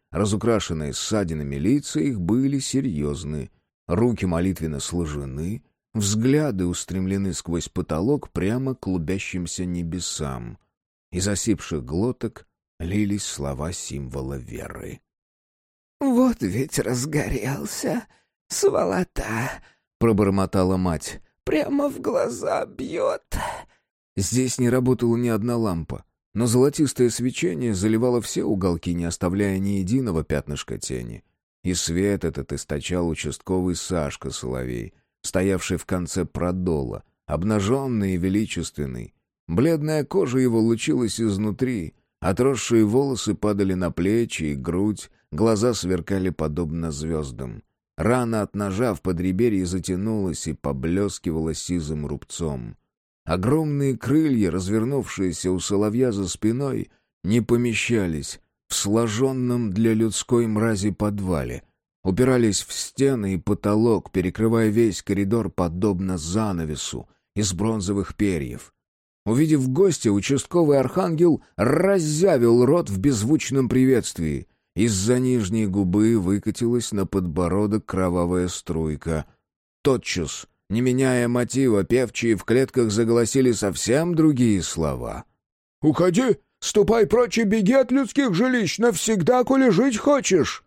Разукрашенные ссадинами лица их были серьезны, руки молитвенно сложены, взгляды устремлены сквозь потолок прямо к клубящимся небесам. Из осипших глоток лились слова символа веры. «Вот ведь разгорелся, сволота!» — пробормотала мать. «Прямо в глаза бьет!» Здесь не работала ни одна лампа, но золотистое свечение заливало все уголки, не оставляя ни единого пятнышка тени. И свет этот источал участковый Сашка Соловей, стоявший в конце продола, обнаженный и величественный. Бледная кожа его лучилась изнутри, отросшие волосы падали на плечи и грудь, глаза сверкали подобно звездам. Рана от ножа в подреберье затянулась и поблескивала сизым рубцом. Огромные крылья, развернувшиеся у соловья за спиной, не помещались в сложенном для людской мрази подвале, упирались в стены и потолок, перекрывая весь коридор подобно занавесу из бронзовых перьев. Увидев гостя, участковый архангел раззявил рот в беззвучном приветствии. Из-за нижней губы выкатилась на подбородок кровавая струйка. Тотчас, не меняя мотива, певчие в клетках заголосили совсем другие слова. «Уходи! Ступай прочь и беги от людских жилищ навсегда, коли жить хочешь!»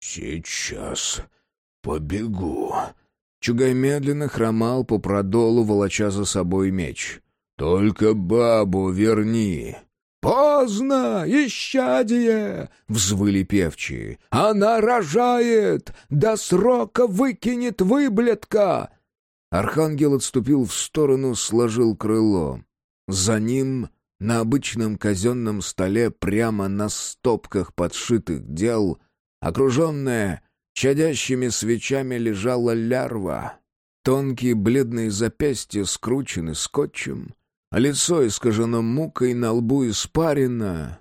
«Сейчас побегу». Чугай медленно хромал по продолу, волоча за собой меч. «Только бабу верни!» «Поздно, исчадие!» — взвыли певчие. «Она рожает! До срока выкинет выблядка!» Архангел отступил в сторону, сложил крыло. За ним, на обычном казенном столе, прямо на стопках подшитых дел, окруженная чадящими свечами, лежала лярва. Тонкие бледные запястья скручены скотчем, а лицо искажено мукой, на лбу испарено.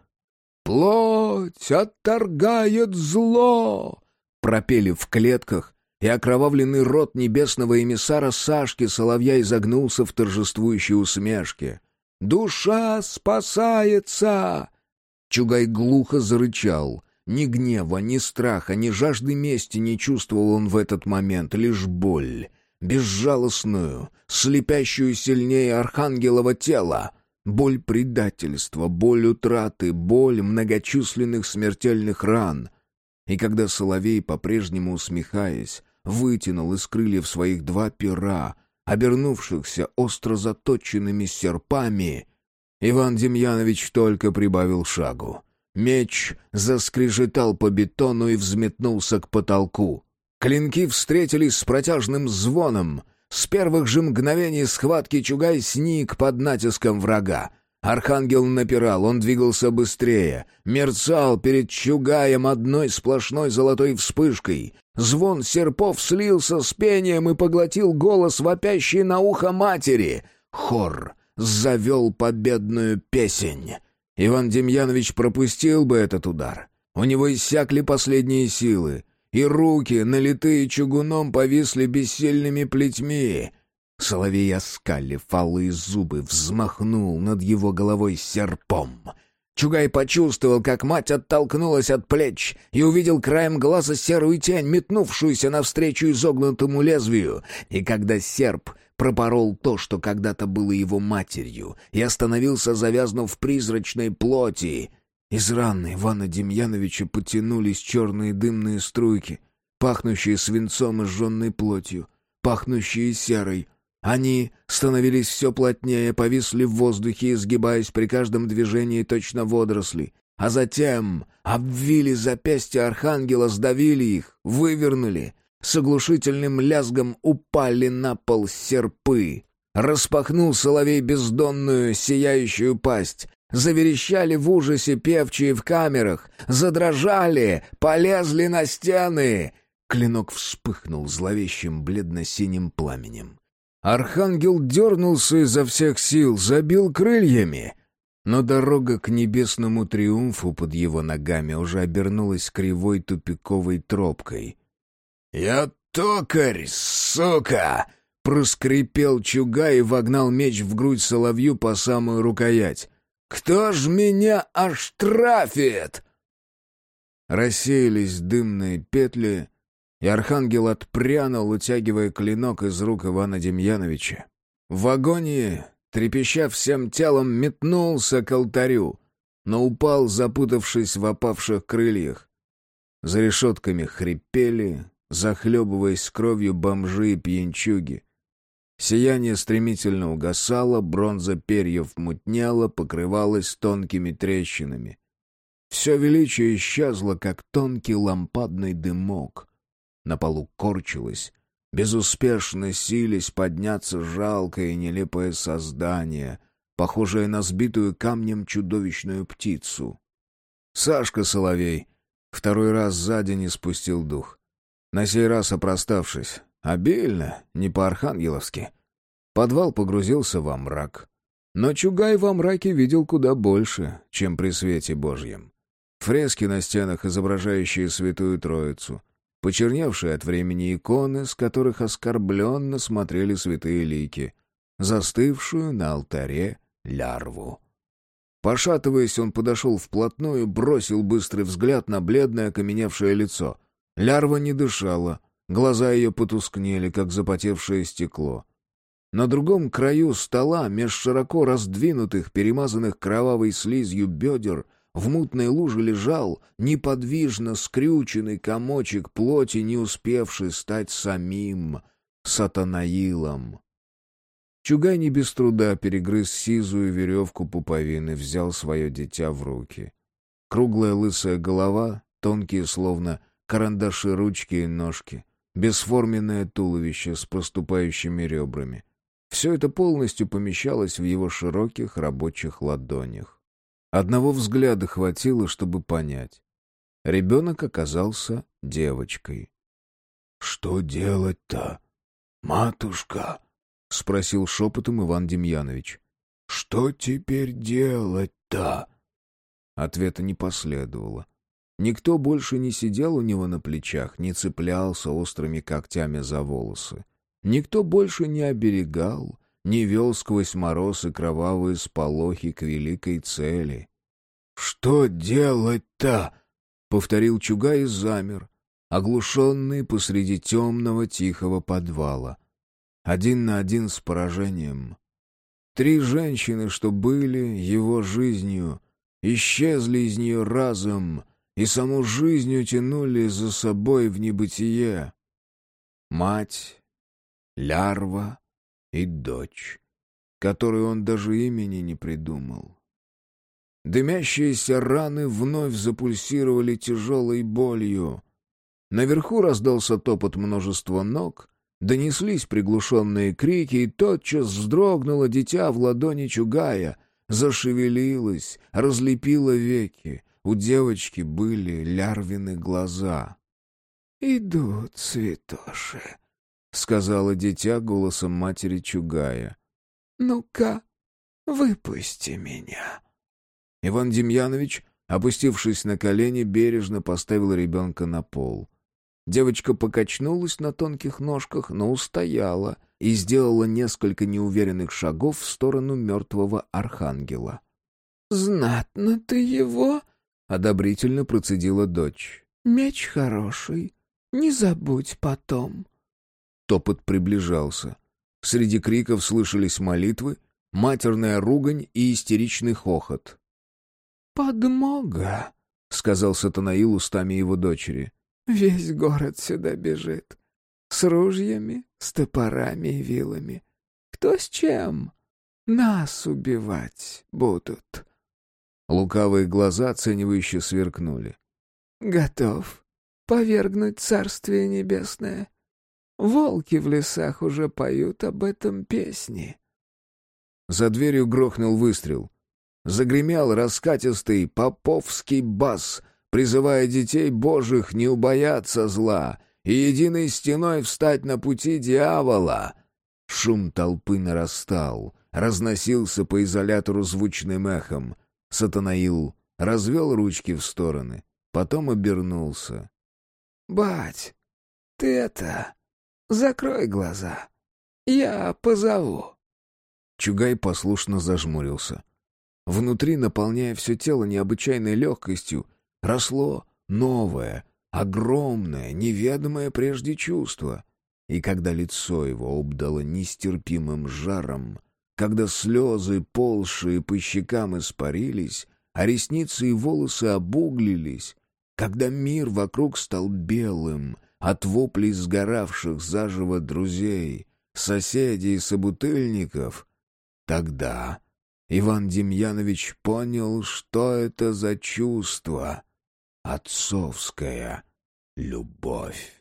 «Плоть отторгает зло!» — пропели в клетках, и окровавленный рот небесного эмиссара Сашки Соловья изогнулся в торжествующей усмешке. «Душа спасается!» Чугай глухо зарычал. Ни гнева, ни страха, ни жажды мести не чувствовал он в этот момент, лишь боль, безжалостную, слепящую сильнее архангелова тела. Боль предательства, боль утраты, боль многочисленных смертельных ран. И когда Соловей, по-прежнему усмехаясь, вытянул из крыльев своих два пера, обернувшихся остро заточенными серпами, Иван Демьянович только прибавил шагу. Меч заскрежетал по бетону и взметнулся к потолку. Клинки встретились с протяжным звоном. С первых же мгновений схватки Чугай сник под натиском врага. Архангел напирал, он двигался быстрее, мерцал перед Чугаем одной сплошной золотой вспышкой. Звон серпов слился с пением и поглотил голос, вопящий на ухо матери. Хор завел победную песнь. Иван Демьянович пропустил бы этот удар. У него иссякли последние силы, и руки, налитые чугуном, повисли бессильными плетьми. Соловей, оскалив алые зубы, взмахнул над его головой серпом. Чугай почувствовал, как мать оттолкнулась от плеч, и увидел краем глаза серую тень, метнувшуюся навстречу изогнутому лезвию. И когда серп пропорол то, что когда-то было его матерью, и остановился, завязнув в призрачной плоти, из раны Ивана Демьяновича потянулись черные дымные струйки, пахнущие свинцом и сжженной плотью, пахнущие серой. Они становились все плотнее, повисли в воздухе, изгибаясь при каждом движении точно водоросли, а затем обвили запястья архангела, сдавили их, вывернули. С оглушительным лязгом упали на пол серпы. Распахнул Соловей бездонную, сияющую пасть. Заверещали в ужасе певчие в камерах, задрожали, полезли на стены. Клинок вспыхнул зловещим бледно-синим пламенем. Архангел дернулся изо всех сил, забил крыльями. Но дорога к небесному триумфу под его ногами уже обернулась кривой тупиковой тропкой. «Я токарь, сука!» — проскрипел Чугай и вогнал меч в грудь Соловью по самую рукоять. «Кто ж меня оштрафит?» рассеялись дымные петли, и архангел отпрянул, утягивая клинок из рук Ивана Демьяновича. В агонии, трепеща всем телом, метнулся к алтарю, но упал, запутавшись в опавших крыльях. За решетками хрипели, захлебываясь кровью бомжи и пьянчуги. Сияние стремительно угасало, бронза перьев мутнела, покрывалась тонкими трещинами. Все величие исчезло, как тонкий лампадный дымок. На полу корчилось, безуспешно сились подняться жалкое и нелепое создание, похожее на сбитую камнем чудовищную птицу. Сашка Соловей второй раз за день испустил дух. На сей раз опроставшись, обильно, не по-архангеловски. Подвал погрузился во мрак. Но Чугай во мраке видел куда больше, чем при свете Божьем. Фрески на стенах, изображающие Святую Троицу, почерневшие от времени иконы, с которых оскорбленно смотрели святые лики, застывшую на алтаре лярву. Пошатываясь, он подошел вплотную, бросил быстрый взгляд на бледное окаменевшее лицо. Лярва не дышала, глаза ее потускнели, как запотевшее стекло. На другом краю стола, меж широко раздвинутых, перемазанных кровавой слизью бедер, в мутной луже лежал неподвижно скрюченный комочек плоти, не успевший стать самим Сатанаилом. Чугай не без труда перегрыз сизую веревку пуповины, взял свое дитя в руки. Круглая лысая голова, тонкие, словно карандаши, ручки и ножки, бесформенное туловище с проступающими ребрами. Все это полностью помещалось в его широких рабочих ладонях. Одного взгляда хватило, чтобы понять. Ребенок оказался девочкой. «Что делать-то, матушка?» — спросил шепотом Иван Демьянович. «Что теперь делать-то?» Ответа не последовало. Никто больше не сидел у него на плечах, не цеплялся острыми когтями за волосы. Никто больше не оберегал, не вел сквозь мороз и кровавые сполохи к великой цели. «Что делать-то?» — повторил Чугай и замер, оглушенный посреди темного тихого подвала. Один на один с поражением. 3 женщины, что были его жизнью, исчезли из нее разом и саму жизнь утянули за собой в небытие. Мать, лярва и дочь, которой он даже имени не придумал. Дымящиеся раны вновь запульсировали тяжелой болью. Наверху раздался топот множества ног, донеслись приглушенные крики, и тотчас вздрогнуло дитя в ладони Чугая, зашевелилось, разлепило веки. У девочки были лярвины глаза. «Идут, святоши», — сказала дитя голосом матери Чугая. «Ну-ка, выпусти меня». Иван Демьянович, опустившись на колени, бережно поставил ребенка на пол. Девочка покачнулась на тонких ножках, но устояла и сделала несколько неуверенных шагов в сторону мертвого архангела. «Знатно ты его!» — одобрительно процедила дочь. «Меч хороший, не забудь потом». Топот приближался. Среди криков слышались молитвы, матерная ругань и истеричный хохот. «Подмога», — сказал Сатанаил устами его дочери. «Весь город сюда бежит. С ружьями, с топорами и вилами. Кто с чем? Нас убивать будут». Лукавые глаза оценивающе сверкнули. «Готов повергнуть Царствие Небесное. Волки в лесах уже поют об этом песни». За дверью грохнул выстрел. Загремел раскатистый поповский бас, призывая детей Божьих не убояться зла и единой стеной встать на пути дьявола. Шум толпы нарастал, разносился по изолятору звучным эхом. Сатанаил развел ручки в стороны, потом обернулся. «Бать, ты это... закрой глаза. Я позову». Чугай послушно зажмурился. Внутри, наполняя все тело необычайной легкостью, росло новое, огромное, неведомое прежде чувство. И когда лицо его обдало нестерпимым жаром, когда слезы, ползшие по щекам, испарились, а ресницы и волосы обуглились, когда мир вокруг стал белым от воплей сгоравших заживо друзей, соседей и собутыльников, тогда Иван Демьянович понял, что это за чувство — отцовская любовь.